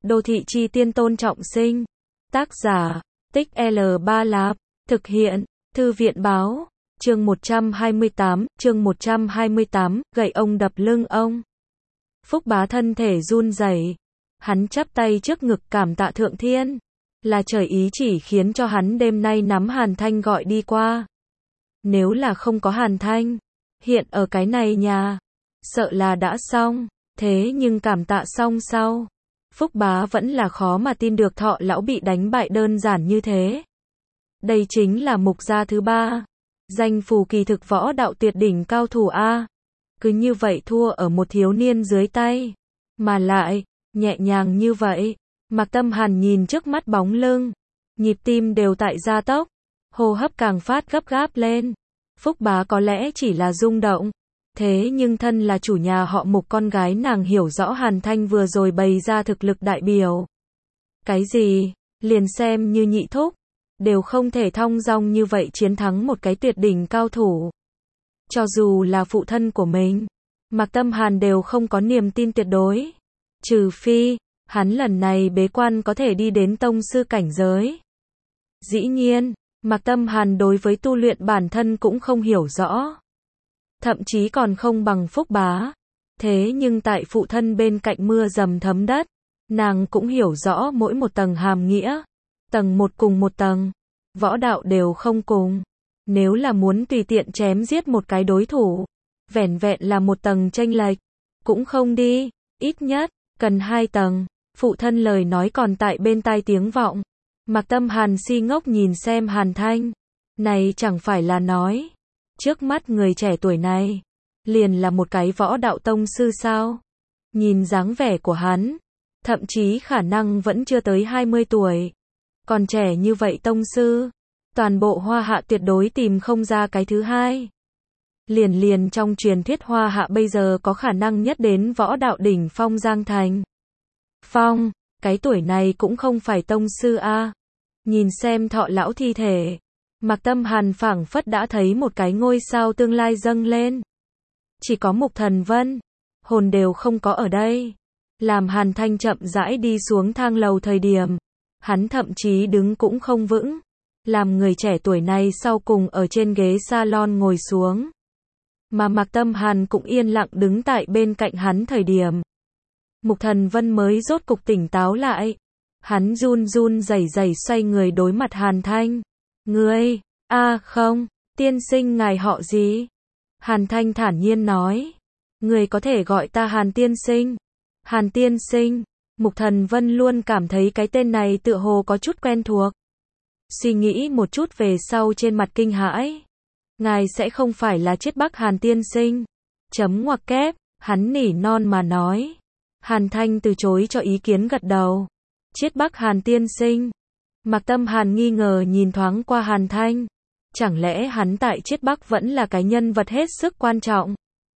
Đô thị chi tiên Tôn Trọng Sinh. Tác giả, Tích L3 Lạp. Thực hiện, Thư viện báo. Chương 128, gậy ông đập lưng ông. Phúc Bá thân thể run rẩy. Hắn chắp tay trước ngực cảm tạ Thượng Thiên. Là trời ý chỉ khiến cho hắn đêm nay nắm Hàn Thanh gọi đi qua. Nếu là không có Hàn Thanh, hiện ở cái này nhà, sợ là đã xong. Thế nhưng cảm tạ xong sau, Phúc Bá vẫn là khó mà tin được Thọ lão bị đánh bại đơn giản như thế. Đây chính là mục gia thứ ba, danh phù kỳ thực võ đạo tuyệt đỉnh cao thủ A. Cứ như vậy thua ở một thiếu niên dưới tay, mà lại, nhẹ nhàng như vậy. Mạc Tâm Hàn nhìn trước mắt bóng lưng, nhịp tim đều tại gia tốc, hô hấp càng phát gấp gáp lên. Phúc Bá có lẽ chỉ là rung động, thế nhưng thân là chủ nhà họ Mục con gái nàng hiểu rõ Hàn Thanh vừa rồi bày ra thực lực đại biểu. Cái gì, liền xem như nhị thúc, đều không thể thong dong như vậy chiến thắng một cái tuyệt đỉnh cao thủ. Cho dù là phụ thân của mình, Mạc Tâm Hàn đều không có niềm tin tuyệt đối. Trừ phi, hắn lần này bế quan có thể đi đến tông sư cảnh giới. Dĩ nhiên, Mạc Tâm Hàn đối với tu luyện bản thân cũng không hiểu rõ. Thậm chí còn không bằng Phúc Bá. Thế nhưng tại phụ thân bên cạnh mưa dầm thấm đất, nàng cũng hiểu rõ mỗi một tầng hàm nghĩa. Tầng một cùng một tầng, võ đạo đều không cùng. Nếu là muốn tùy tiện chém giết một cái đối thủ, vẻn vẹn là một tầng chênh lệch, cũng không đi, ít nhất, cần 2 tầng. Phụ thân lời nói còn tại bên tai tiếng vọng. Mạc Tâm Hàn si ngốc nhìn xem Hàn Thanh. Này chẳng phải là nói, trước mắt người trẻ tuổi này, liền là một cái võ đạo tông sư sao? Nhìn dáng vẻ của hắn, thậm chí khả năng vẫn chưa tới 20 tuổi. Còn trẻ như vậy tông sư, toàn bộ Hoa Hạ tuyệt đối tìm không ra cái thứ hai. Liền trong truyền thuyết Hoa Hạ bây giờ có khả năng nhất đến võ đạo đỉnh phong Giang Thành. Phong, cái tuổi này cũng không phải tông sư a. Nhìn xem Thọ lão thi thể, Mạc Tâm Hàn phảng phất đã thấy một cái ngôi sao tương lai dâng lên. Chỉ có Mục Thần Vân, hồn đều không có ở đây. Làm Hàn Thanh chậm rãi đi xuống thang lầu thời điểm, hắn thậm chí đứng cũng không vững. Làm người trẻ tuổi này sau cùng ở trên ghế salon ngồi xuống. Mà Mạc Tâm Hàn cũng yên lặng đứng tại bên cạnh hắn thời điểm. Mục Thần Vân mới rốt cục tỉnh táo lại. Hắn run run rẩy rẩy xoay người đối mặt Hàn Thanh. Ngươi, không, tiên sinh ngài họ gì? Hàn Thanh thản nhiên nói. Người có thể gọi ta Hàn tiên sinh. Hàn tiên sinh, Mục Thần Vân luôn cảm thấy cái tên này tựa hồ có chút quen thuộc. Suy nghĩ một chút về sau trên mặt kinh hãi. Ngài sẽ không phải là Chiết Bắc Hàn tiên sinh. Chấm ngoặc kép, hắn nỉ non mà nói. Hàn Thanh từ chối cho ý kiến gật đầu. Chiết Bắc Hàn tiên sinh. Mạc Tâm Hàn nghi ngờ nhìn thoáng qua Hàn Thanh. Chẳng lẽ hắn tại Chiết Bắc vẫn là cái nhân vật hết sức quan trọng?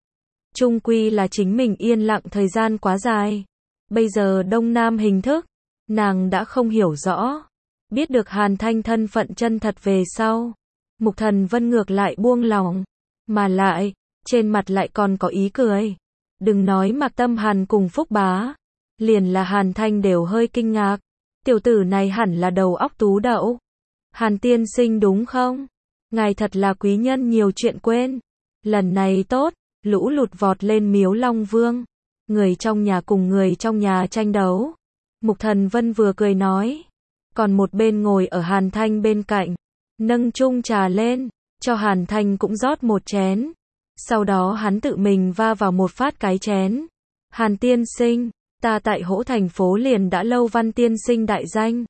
Chung quy là chính mình yên lặng thời gian quá dài. Bây giờ Đông Nam hình thức, nàng đã không hiểu rõ. Biết được Hàn Thanh thân phận chân thật về sau, Mục Thần Vân ngược lại buông lòng. Mà lại, trên mặt lại còn có ý cười. Đừng nói Mạc Tâm Hàn cùng Phúc Bá, liền là Hàn Thanh đều hơi kinh ngạc. Tiểu tử này hẳn là đầu óc tú đậu. Hàn tiên sinh đúng không? Ngài thật là quý nhân nhiều chuyện quên. Lần này tốt, lũ lụt vọt lên Miếu Long Vương. Người trong nhà cùng người trong nhà tranh đấu. Mục Thần Vân vừa cười nói. Còn một bên ngồi ở Hàn Thanh bên cạnh. Nâng chung trà lên, cho Hàn Thanh cũng rót một chén. Sau đó hắn tự mình va vào một phát cái chén. Hàn tiên sinh, ta tại Hỗ thành phố liền đã lâu Văn tiên sinh đại danh.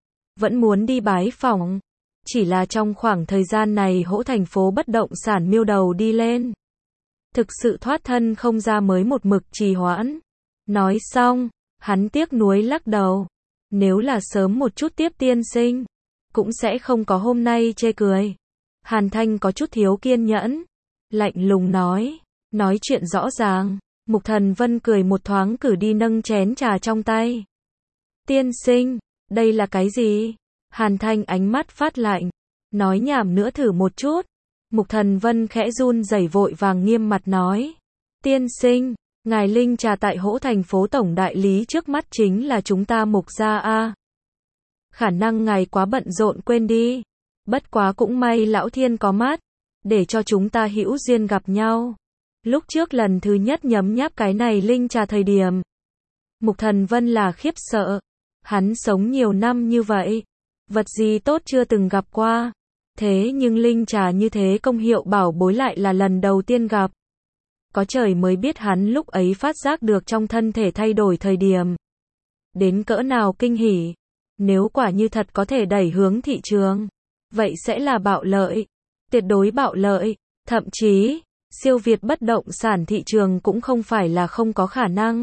Vẫn muốn đi bái phỏng. Chỉ là trong khoảng thời gian này Hỗ thành phố bất động sản miêu đầu đi lên. Thực sự thoát thân không ra mới một mực trì hoãn. Nói xong, hắn tiếc nuối lắc đầu. Nếu là sớm một chút tiếp tiên sinh, cũng sẽ không có hôm nay chê cười. Hàn Thanh có chút thiếu kiên nhẫn. Lạnh lùng nói chuyện rõ ràng. Mục Thần Vân cười một thoáng cử đi nâng chén trà trong tay. Tiên sinh, đây là cái gì? Hàn Thanh ánh mắt phát lạnh. Nói nhảm nữa thử một chút. Mục Thần Vân khẽ run rẩy vội vàng nghiêm mặt nói. Tiên sinh, Ngài Linh Trà tại Hỗ thành phố tổng đại lý trước mắt chính là chúng ta Mục gia a. Khả năng ngài quá bận rộn quên đi. Bất quá cũng may lão thiên có mắt, để cho chúng ta hữu duyên gặp nhau. Lúc trước lần thứ nhất nhấm nháp cái này Linh Trà thời điểm, Mục Thần Vân là khiếp sợ. Hắn sống nhiều năm như vậy, vật gì tốt chưa từng gặp qua. Thế nhưng Linh Trà như thế công hiệu bảo bối lại là lần đầu tiên gặp. Có trời mới biết hắn lúc ấy phát giác được trong thân thể thay đổi thời điểm đến cỡ nào kinh hỉ. Nếu quả như thật có thể đẩy hướng thị trường, vậy sẽ là bạo lợi, tuyệt đối bạo lợi, thậm chí siêu việt bất động sản thị trường cũng không phải là không có khả năng.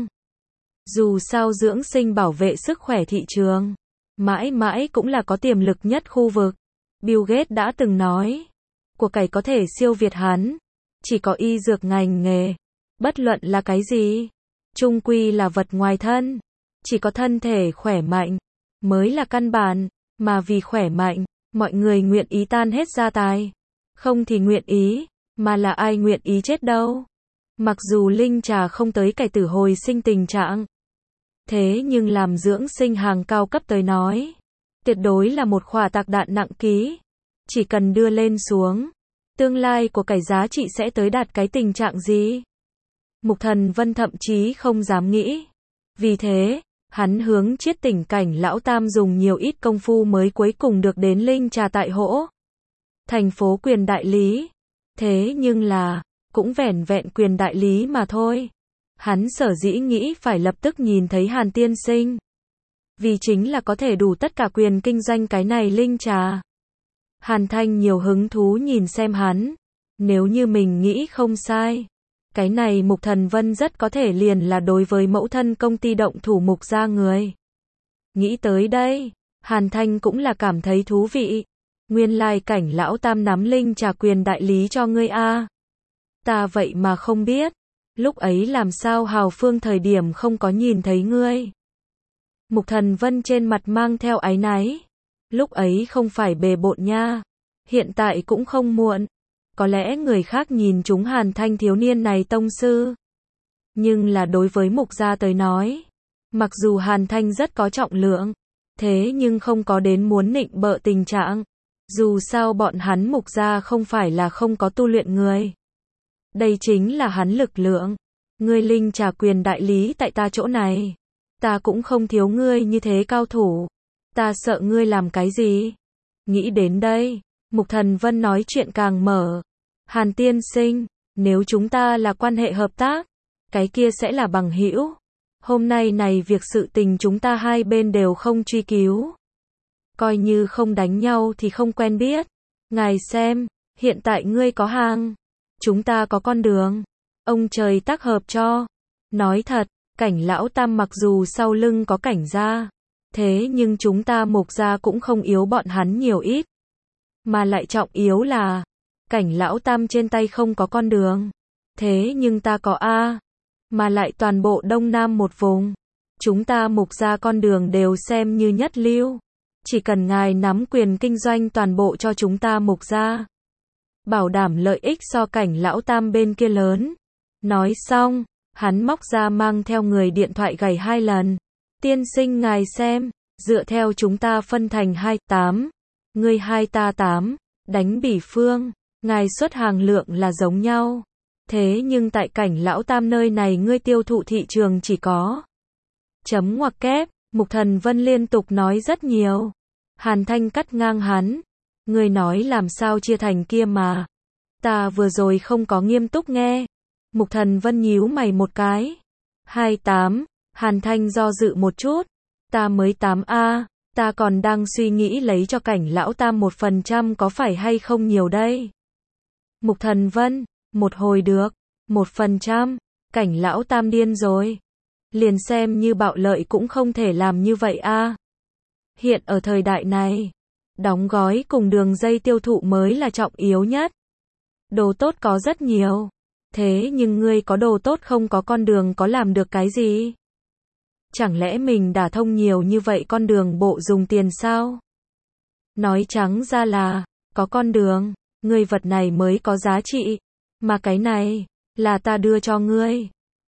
Dù sao dưỡng sinh bảo vệ sức khỏe thị trường, mãi mãi cũng là có tiềm lực nhất khu vực. Bill Gates đã từng nói, của cải có thể siêu việt hắn, chỉ có y dược ngành nghề, bất luận là cái gì, chung quy là vật ngoài thân, chỉ có thân thể khỏe mạnh mới là căn bản, mà vì khỏe mạnh, mọi người nguyện ý tan hết gia tài, không thì nguyện ý, mà là ai nguyện ý chết đâu. Mặc dù Linh Trà không tới cải tử hồi sinh tình trạng, thế nhưng làm dưỡng sinh hàng cao cấp tới nói, tuyệt đối là một khỏa tạc đạn nặng ký, chỉ cần đưa lên xuống, tương lai của cải giá trị sẽ tới đạt cái tình trạng gì? Mục Thần Vân thậm chí không dám nghĩ. Vì thế, hắn hướng Chiết Tỉnh Cảnh lão tam dùng nhiều ít công phu mới cuối cùng được đến Linh Trà tại Hỗ thành phố quyền đại lý. Thế nhưng là, cũng vẻn vẹn quyền đại lý mà thôi. Hắn sở dĩ nghĩ phải lập tức nhìn thấy Hàn tiên sinh, vì chính là có thể đủ tất cả quyền kinh doanh cái này Linh Trà. Hàn Thanh nhiều hứng thú nhìn xem hắn. Nếu như mình nghĩ không sai, cái này Mục Thần Vân rất có thể liền là đối với mẫu thân công ty động thủ Mục gia người. Nghĩ tới đây, Hàn Thanh cũng là cảm thấy thú vị. Nguyên lai Cảnh lão tam nắm Linh Trà quyền đại lý cho ngươi a. Ta vậy mà không biết. Lúc ấy làm sao Hào Phương thời điểm không có nhìn thấy ngươi. Mục Thần Vân trên mặt mang theo áy náy. Lúc ấy không phải bề bộn nha. Hiện tại cũng không muộn. Có lẽ người khác nhìn chúng Hàn Thanh thiếu niên này tông sư. Nhưng là đối với Mục gia tới nói, mặc dù Hàn Thanh rất có trọng lượng, thế nhưng không có đến muốn nịnh bợ tình trạng. Dù sao bọn hắn Mục gia không phải là không có tu luyện người. Đây chính là hắn lực lượng. Ngươi Linh Trà quyền đại lý tại ta chỗ này. Ta cũng không thiếu ngươi như thế cao thủ. Ta sợ ngươi làm cái gì? Nghĩ đến đây, Mục Thần Vân nói chuyện càng mở. Hàn tiên sinh, nếu chúng ta là quan hệ hợp tác, cái kia sẽ là bằng hữu. Hôm nay này việc sự tình chúng ta hai bên đều không truy cứu. Coi như không đánh nhau thì không quen biết. Ngài xem, hiện tại ngươi có hàng, chúng ta có con đường. Ông trời tác hợp cho. Nói thật, Cảnh lão tam mặc dù sau lưng có Cảnh gia, thế nhưng chúng ta Mục gia cũng không yếu bọn hắn nhiều ít. Mà lại trọng yếu là, Cảnh lão tam trên tay không có con đường. Thế nhưng ta có a. Mà lại toàn bộ Đông Nam một vùng. Chúng ta Mục gia con đường đều xem như nhất lưu. Chỉ cần ngài nắm quyền kinh doanh toàn bộ cho chúng ta Mục gia, bảo đảm lợi ích so Cảnh lão tam bên kia lớn. Nói xong, hắn móc ra mang theo người điện thoại gảy 2 lần. Tiên sinh ngài xem, dựa theo chúng ta phân thành 28, ngươi 2 ta 8, đánh bỉ phương, ngài xuất hàng lượng là giống nhau. Thế nhưng tại Cảnh lão tam nơi này ngươi tiêu thụ thị trường chỉ có chấm ngoặc kép. Mục Thần Vân liên tục nói rất nhiều. Hàn Thanh cắt ngang hắn. Ngươi nói làm sao chia thành kia mà. Ta vừa rồi không có nghiêm túc nghe. Mục Thần Vân nhíu mày một cái. 28, Hàn Thanh do dự một chút. Ta mới 8A, ta còn đang suy nghĩ lấy cho Cảnh lão tam 1% có phải hay không nhiều đây. Mục Thần Vân, một hồi được, 1%, Cảnh lão tam điên rồi. Liền xem như bạo lợi cũng không thể làm như vậy a. Hiện ở thời đại này, đóng gói cùng đường dây tiêu thụ mới là trọng yếu nhất. Đồ tốt có rất nhiều. Thế nhưng ngươi có đồ tốt không có con đường có làm được cái gì? Chẳng lẽ mình đả thông nhiều như vậy con đường bộ dùng tiền sao? Nói trắng ra là, có con đường, ngươi vật này mới có giá trị. Mà cái này, là ta đưa cho ngươi.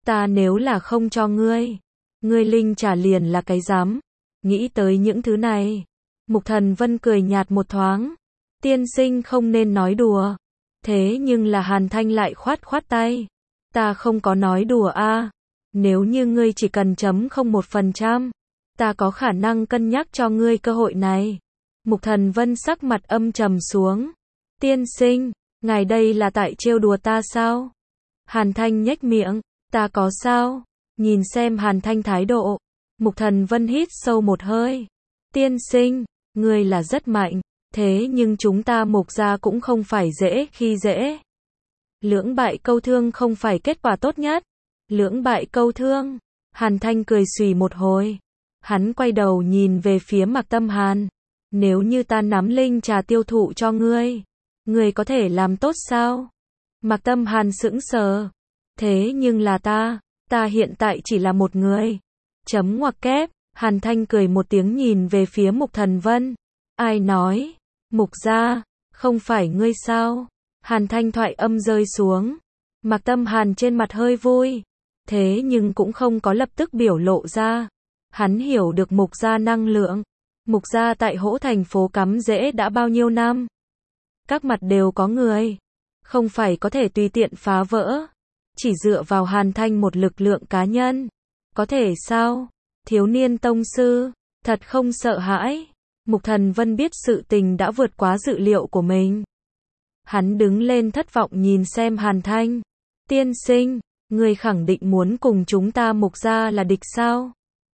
Ta nếu là không cho ngươi linh trả liền là cái rắm. Nghĩ tới những thứ này, Mục Thần Vân cười nhạt một thoáng. Tiên sinh không nên nói đùa. Thế nhưng là Hàn Thanh lại khoát tay. Ta không có nói đùa a. Nếu như ngươi chỉ cần chấm không 1%, ta có khả năng cân nhắc cho ngươi cơ hội này. Mục Thần Vân sắc mặt âm trầm xuống. Tiên sinh, ngài đây là tại trêu đùa ta sao? Hàn Thanh nhếch miệng. Ta có sao? Nhìn xem Hàn Thanh thái độ. Mục Thần Vân hít sâu một hơi. Tiên sinh, ngươi là rất mạnh. Thế nhưng chúng ta Mục gia cũng không phải dễ khi dễ. Lưỡng bại câu thương không phải kết quả tốt nhất. Lưỡng bại câu thương. Hàn Thanh cười xùy một hồi. Hắn quay đầu nhìn về phía Mạc Tâm Hàn. Nếu như ta nắm linh trà tiêu thụ cho ngươi có thể làm tốt sao? Mạc Tâm Hàn sững sờ. Thế nhưng là ta hiện tại chỉ là một người. Chấm ngoặc kép. Hàn Thanh cười một tiếng nhìn về phía Mục Thần Vân. Ai nói? Mục gia, không phải ngươi sao? Hàn Thanh thoại âm rơi xuống. Mạc Tâm Hàn trên mặt hơi vui. Thế nhưng cũng không có lập tức biểu lộ ra. Hắn hiểu được Mục gia năng lượng. Mục gia tại Hỗ thành phố cắm rễ đã bao nhiêu năm. Các mặt đều có người. Không phải có thể tùy tiện phá vỡ. Chỉ dựa vào Hàn Thanh một lực lượng cá nhân. Có thể sao? Thiếu niên tông sư, thật không sợ hãi. Mục Thần Vân biết sự tình đã vượt quá dự liệu của mình. Hắn đứng lên thất vọng nhìn xem Hàn Thanh. Tiên sinh, ngươi khẳng định muốn cùng chúng ta Mục gia là địch sao?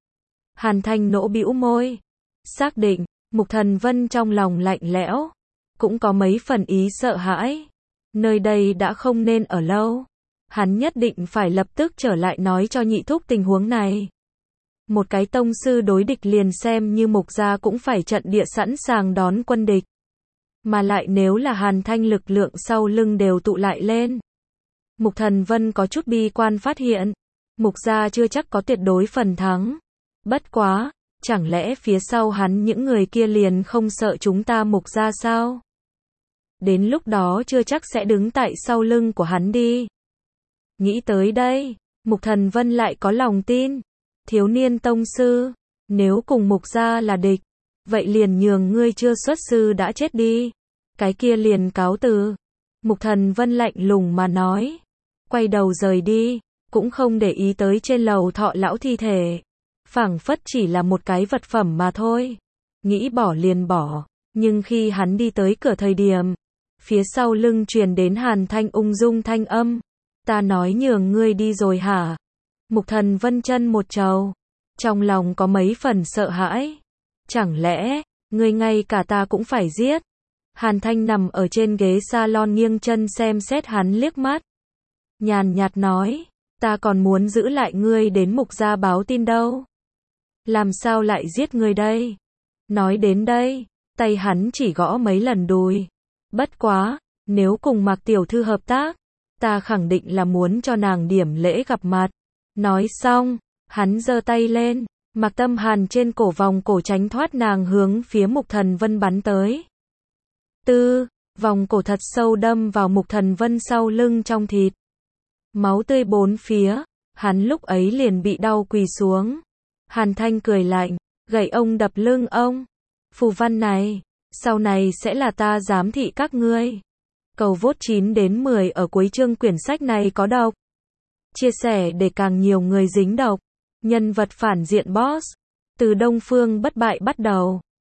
Hàn Thanh nỗ bĩu môi. Xác định, Mục Thần Vân trong lòng lạnh lẽo. Cũng có mấy phần ý sợ hãi. Nơi đây đã không nên ở lâu. Hắn nhất định phải lập tức trở lại nói cho nhị thúc tình huống này. Một cái tông sư đối địch liền xem như Mục gia cũng phải trận địa sẵn sàng đón quân địch. Mà lại nếu là Hàn Thanh lực lượng sau lưng đều tụ lại lên. Mục Thần Vân có chút bi quan phát hiện. Mục gia chưa chắc có tuyệt đối phần thắng. Bất quá, chẳng lẽ phía sau hắn những người kia liền không sợ chúng ta Mục gia sao? Đến lúc đó chưa chắc sẽ đứng tại sau lưng của hắn đi. Nghĩ tới đây, Mục Thần Vân lại có lòng tin. Thiếu niên tông sư, nếu cùng Mục gia là địch, vậy liền nhường ngươi chưa xuất sư đã chết đi. Cái kia liền cáo từ. Mục Thần Vân lạnh lùng mà nói. Quay đầu rời đi, cũng không để ý tới trên lầu Thọ lão thi thể. Phảng phất chỉ là một cái vật phẩm mà thôi. Nghĩ bỏ liền bỏ, nhưng khi hắn đi tới cửa thời điểm, phía sau lưng truyền đến Hàn Thanh ung dung thanh âm. Ta nói nhường ngươi đi rồi hả? Mục Thần Vân chân một trầu. Trong lòng có mấy phần sợ hãi. Chẳng lẽ, ngươi ngay cả ta cũng phải giết? Hàn Thanh nằm ở trên ghế salon nghiêng chân xem xét hắn liếc mắt. Nhàn nhạt nói, ta còn muốn giữ lại ngươi đến Mục gia báo tin đâu. Làm sao lại giết ngươi đây? Nói đến đây, tay hắn chỉ gõ mấy lần đùi. Bất quá, nếu cùng Mạc tiểu thư hợp tác, ta khẳng định là muốn cho nàng điểm lễ gặp mặt. Nói xong, hắn giơ tay lên, Mạc Tâm Hàn trên cổ vòng cổ tránh thoát nàng hướng phía Mục Thần Vân bắn tới. Vòng cổ thật sâu đâm vào Mục Thần Vân sau lưng trong thịt. Máu tươi bốn phía, hắn lúc ấy liền bị đau quỳ xuống. Hàn Thanh cười lạnh, gậy ông đập lưng ông. Phù văn này, sau này sẽ là ta giám thị các ngươi. Cầu vote 9 đến 10 ở cuối chương quyển sách này có độc. Chia sẻ để càng nhiều người dính độc. Nhân vật phản diện boss. Từ Đông Phương bất bại bắt đầu.